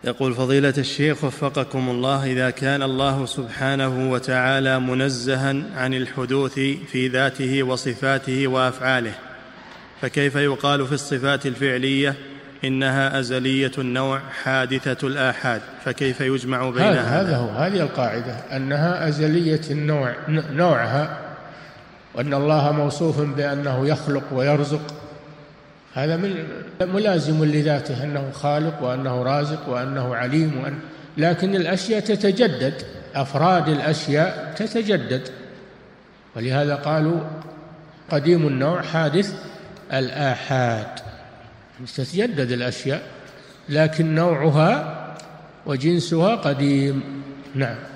يقول فضيلة الشيخ وفقكم الله: إذا كان الله سبحانه وتعالى منزها عن الحدوث في ذاته وصفاته وأفعاله، فكيف يقال في الصفات الفعلية إنها أزلية النوع حادثة الآحاد؟ فكيف يجمع بينها؟ هذا هو، هذه القاعدة، أنها أزلية النوع، نوعها، وأن الله موصوف بأنه يخلق ويرزق، هذا ملازم لذاته، أنه خالق وأنه رازق وأنه عليم لكن الأشياء تتجدد، أفراد الأشياء تتجدد، ولهذا قالوا قديم النوع حادث الآحاد، تتجدد الأشياء لكن نوعها وجنسها قديم. نعم.